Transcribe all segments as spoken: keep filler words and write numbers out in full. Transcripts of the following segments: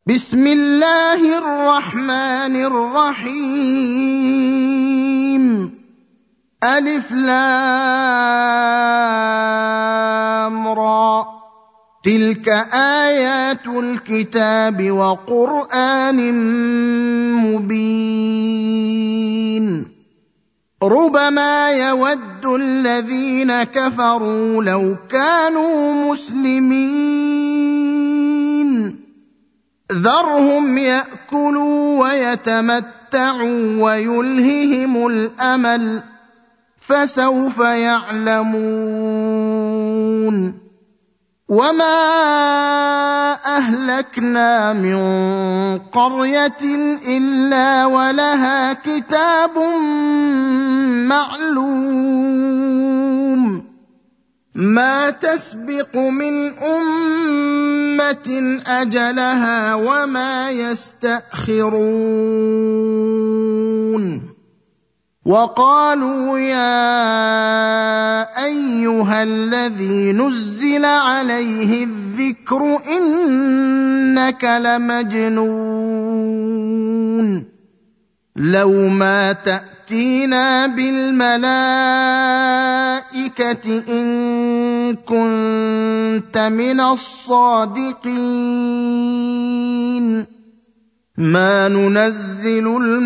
بسم الله الرحمن الرحيم. ألف لام را، تلك آيات الكتاب وقرآن مبين. ربما يود الذين كفروا لو كانوا مسلمين، ذرهم يأكلوا ويتمتعوا ويلههم الأمل، فسوف يعلمون. وما أهلكنا من قرية إلا ولها كتاب معلوم، ما تسبق من أمة أجلها وما يستأخرون. وقالوا يا أيها الذي نزل عليه الذكر إنك لمجنون، لو ما تأتينا بالملائكة إن كنت من الصادقين، ما ننزل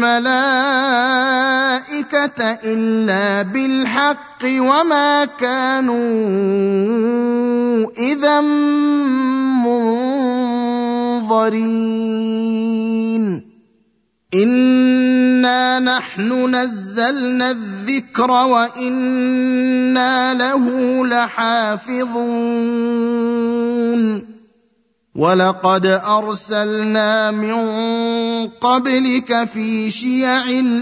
الملائكة إلا بالحق وما كانوا إذا منظرين. إنا نحن نزلنا الذكر وإنا له لحافظون. ولقد أرسلنا من قبلك في شيع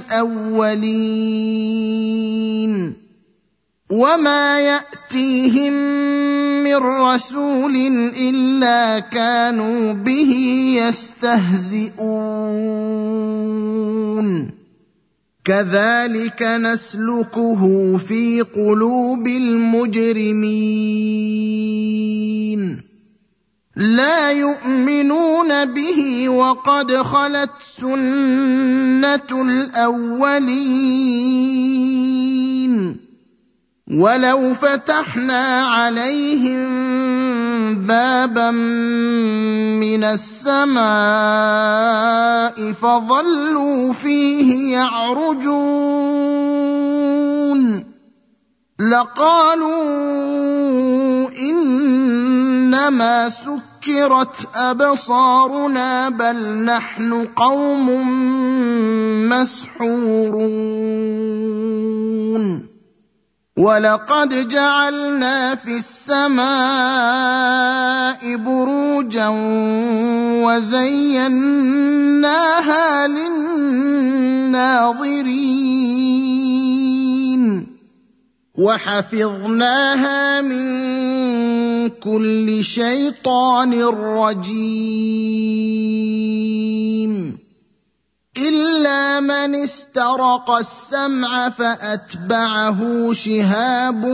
الأولين، وما يأتيهم من رسول إلا كانوا به يستهزئون. كذلك نسلكه في قلوب المجرمين، لا يؤمنون به وقد خلت سنة الأولين. ولو فتحنا عليهم بابا من السماء فظلوا فيه يعرجون لقالوا إنما سكرت أبصارنا بل نحن قوم مسحورون. ولقد جعلنا في السماء بروجا وزيناها للناظرين، وحفظناها من كل شيطان رجيم إلا من استرق السمع فأتبعه شهاب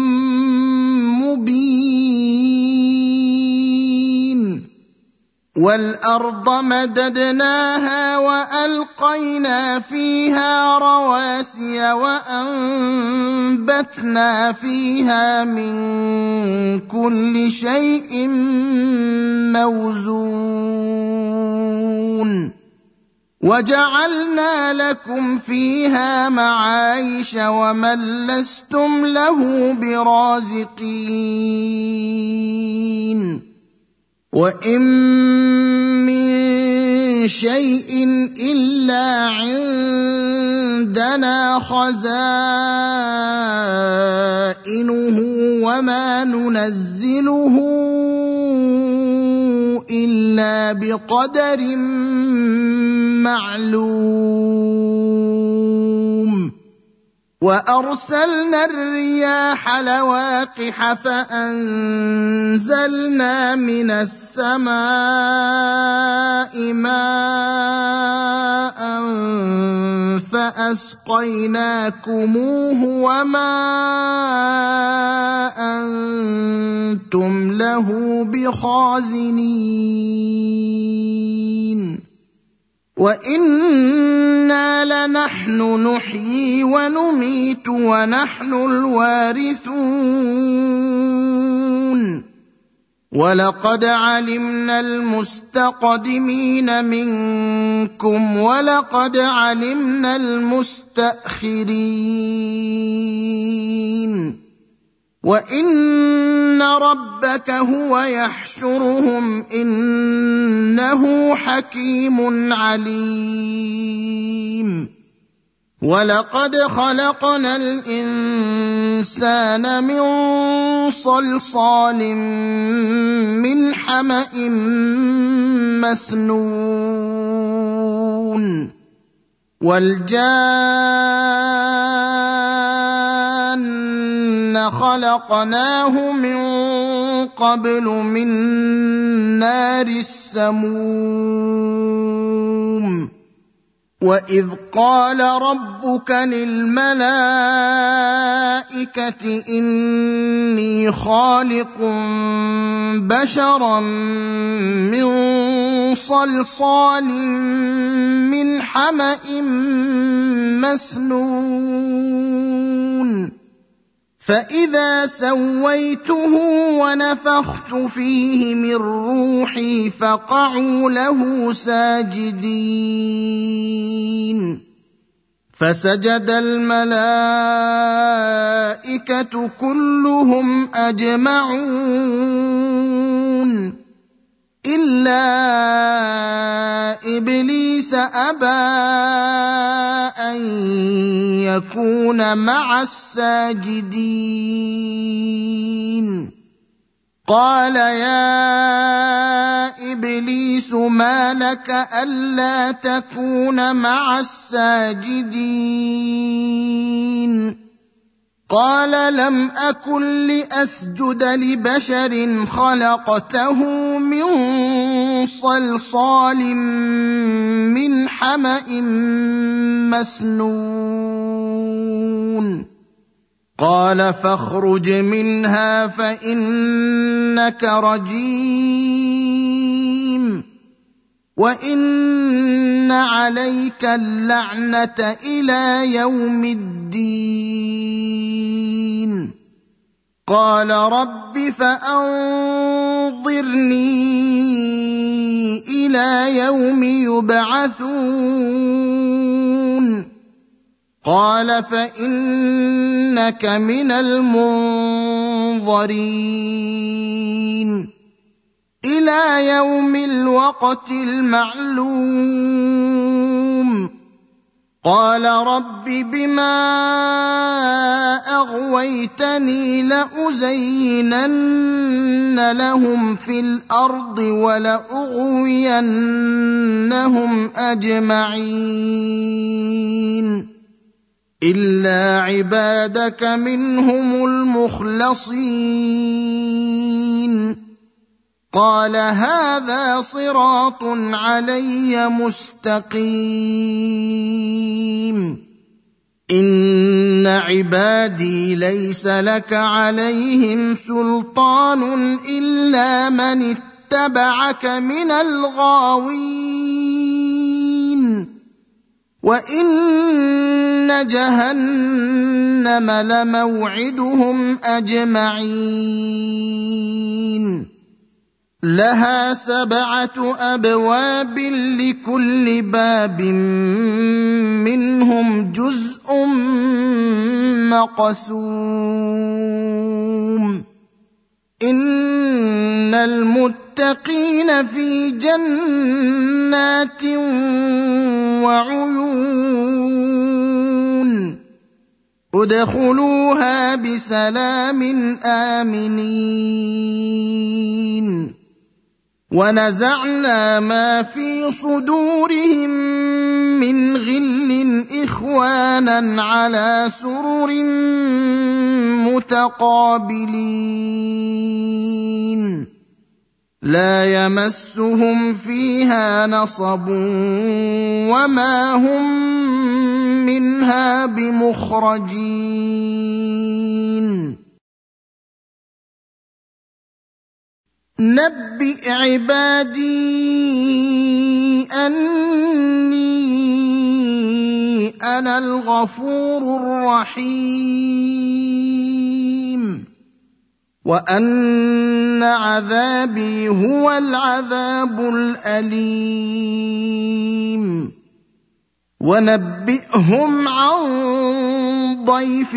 مبين. والأرض مددناها وألقينا فيها رواسي وأنبتنا فيها من كل شيء موزون. وجعلنا لكم فيها معايش ومن لستم له برازقين. وإن من شيء إلا عندنا خزائنه وما ننزله إلا بقدر معلوم. وأرسلنا الرياح لواقح فأنزلنا من السماء ماء فأسقيناكموه وما أنتم له بخازنين وإنا لنحن نحيي ونميت ونحن الوارثون ولقد علمنا المستقدمين منكم ولقد علمنا المستأخرين وإن ربك هو يحشرهم إنه حكيم عليم ولقد خلقنا الإنسان من صلصال من حمأ مسنون والجان خلقناه من قبل من نار السموم وإذ قال ربك للملائكة إني خالق بشرا من صلصال من حمأ مسنون فإذا سويته ونفخت فيه من روحي فقعوا له ساجدين فسجد الملائكة كلهم أجمعون إلا إبليس أبى أن يكون مع الساجدين قال يا إبليس ما لك ألا تكون مع الساجدين قال لم أكن لأسجد لبشر خلقته من صلصال من حمأ مسنون قال فاخرج منها فإنك رجيم وإن عليك اللعنة إلى يوم الدين قال رب فأنظرني إلى يوم يبعثون قال فإنك من المنظرين إلى يوم الوقت المعلوم قال رب بما أغويتني لأزينن لهم في الأرض ولأغوينهم أجمعين إلا عبادك منهم المخلصين قال هذا صراط علي مستقيم إن عبادي ليس لك عليهم سلطان إلا من اتبعك من الغاوين وإن جهنم لموعدهم أجمعين لها سبعة أبواب لكل باب منهم جزء مقسوم إن المتقين في جنات وعيون ادخلوها بسلام آمنين ونزعنا ما في صدورهم من غل إخوانا على سرر متقابلين لا يمسهم فيها نصب وما هم منها بمخرجين نبئ عبادي أني أنا الغفور الرحيم وأن عذابي هو العذاب الأليم ونبئهم عن ضيف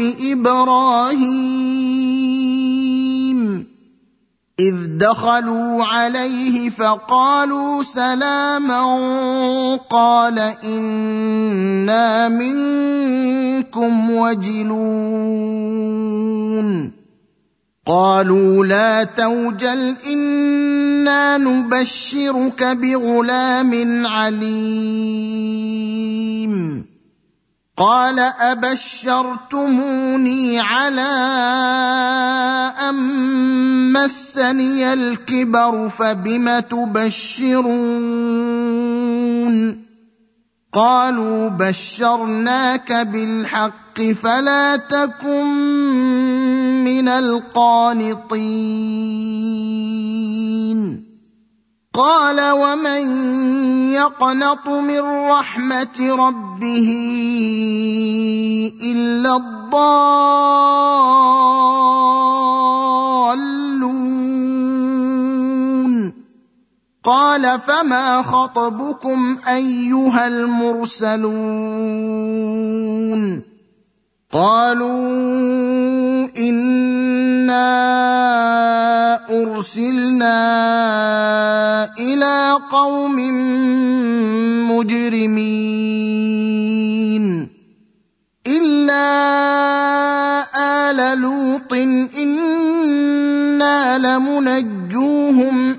إبراهيم إذ دخلوا عليه فقالوا سلاما قال إنا منكم وجلون قالوا لا توجل إنا نبشرك بغلام عليم قال أبشرتموني على أن مسني الكبر فبم تبشرون قالوا بشرناك بالحق فلا تكن من القانطين قال ومن يقنط من رحمة ربه إلا الضالون قال فما خطبكم أيها المرسلون قالوا إنا أرسلنا إلى قوم مجرمين إلا آل لوط إنا لمنجوهم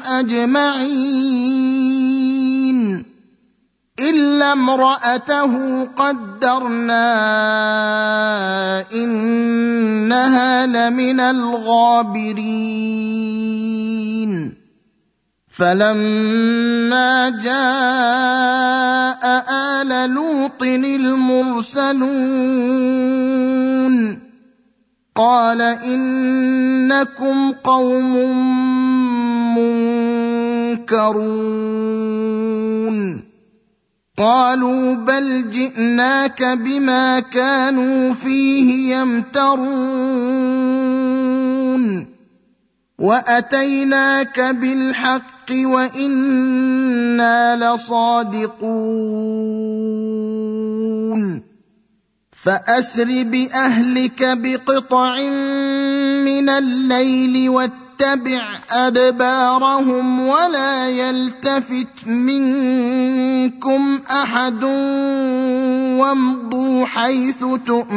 أجمعين إلا امرأته قدرنا إنها لمن الغابرين فلما جاء آل لوط المرسلون قال إنكم قوم منكرون قالوا بل جئناك بما كانوا فيه يمترون وأتيناك بالحق وإنا لصادقون فأسر بأهلك بقطع من الليل واتبع أدبارهم ولا يلتفت منكم أحد وامضوا حيث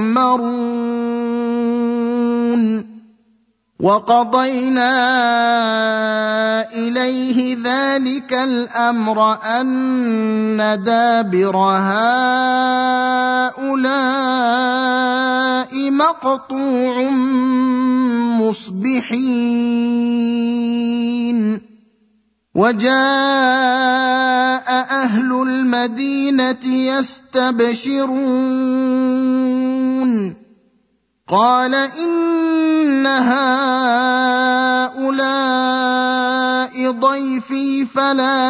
تؤمرون وقضينا إليه ذلك الأمر أن دابر هؤلاء مقطوع مصبحين وجاء أهل المدينة يستبشرون قال إن هؤلاء ضيفي فلا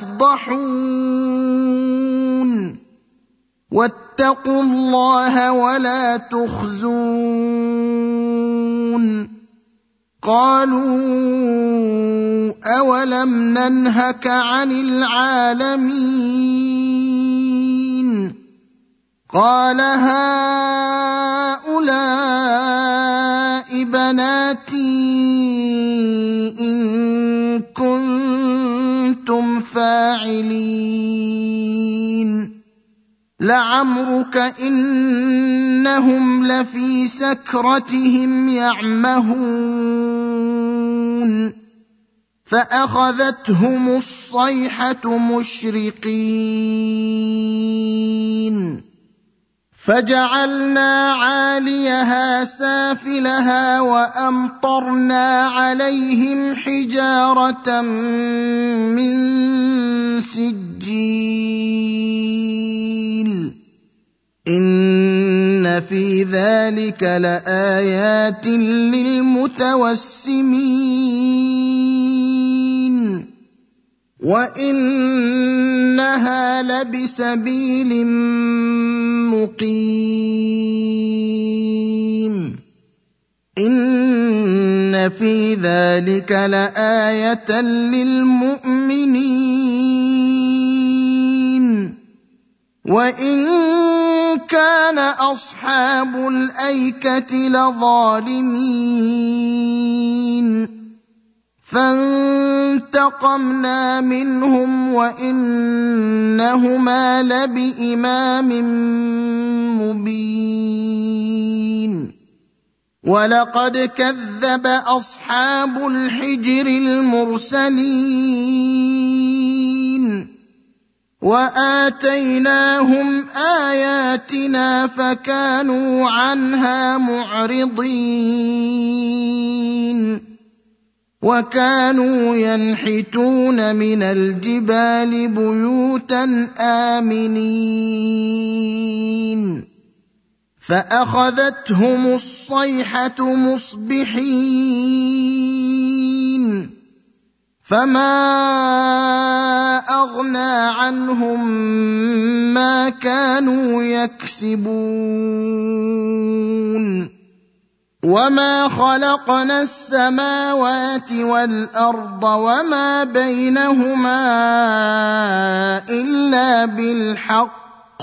تفضحون واتقوا الله ولا تخزون قالوا أولم ننهك عن العالمين قال هؤلاء بناتي إن كنتم فاعلين لعمرك إنهم لفي سكرتهم يعمهون فأخذتهم الصيحة مشرقين فجعلنا عاليها سافلها وأمطرنا عليهم حجارة من سجيل إن في ذلك لآيات للمتوسمين وإنها لبسبيل مقيم إن في ذلك لآية للمؤمنين وإن كان أصحاب الأيكة لظالمين فانتقمنا منهم وإنهما لبإمام مبين ولقد كذب أصحاب الحجر المرسلين وآتيناهم آياتنا فكانوا عنها معرضين وكانوا ينحتون من الجبال بيوتا آمنين فأخذتهم الصيحة مصبحين فما أغنى عنهم ما كانوا يكسبون وما خلقنا السماوات والأرض وما بينهما إلا بالحق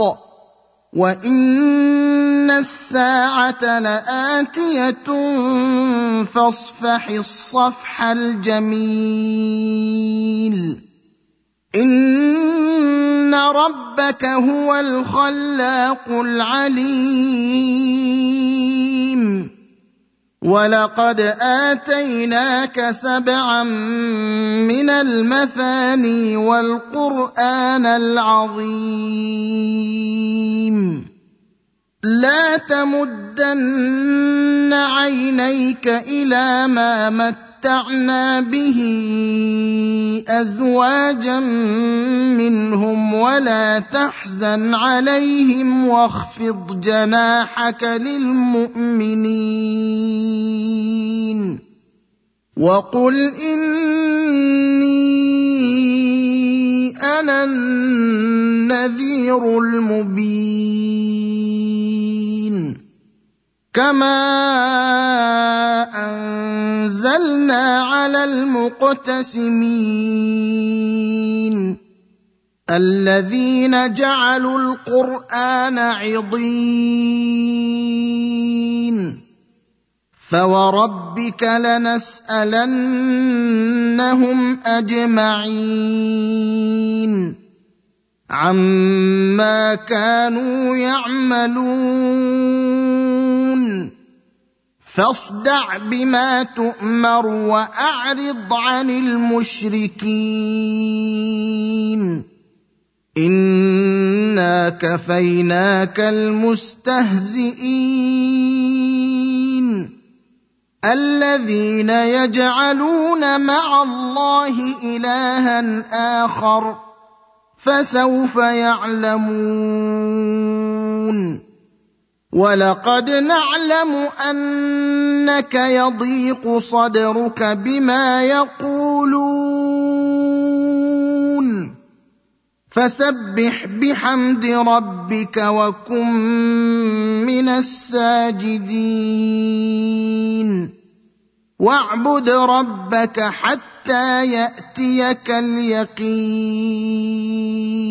وإن الساعة لآتية فاصفح الصفح الجميل إن ربك هو الخلاق العليم ولقد آتيناك سبعا من المثاني والقرآن العظيم لا تمدن عينيك إلى ما متعنا به أزواجا منهم ولا تحزن عليهم واخفض جناحك للمؤمنين وقل إني أنا النذير المبين كما أنزلنا على المقتسمين الذين جعلوا القرآن عضين فوربك لنسألنهم أجمعين عما كانوا يعملون فاصدع بما تؤمر وأعرض عن المشركين إنا كفيناك المستهزئين الذين يجعلون مع الله إلها آخر فسوف يعلمون ولقد نعلم أنك يضيق صدرك بما يقولون فسبح بحمد ربك وكن من الساجدين واعبد ربك حتى يأتيك اليقين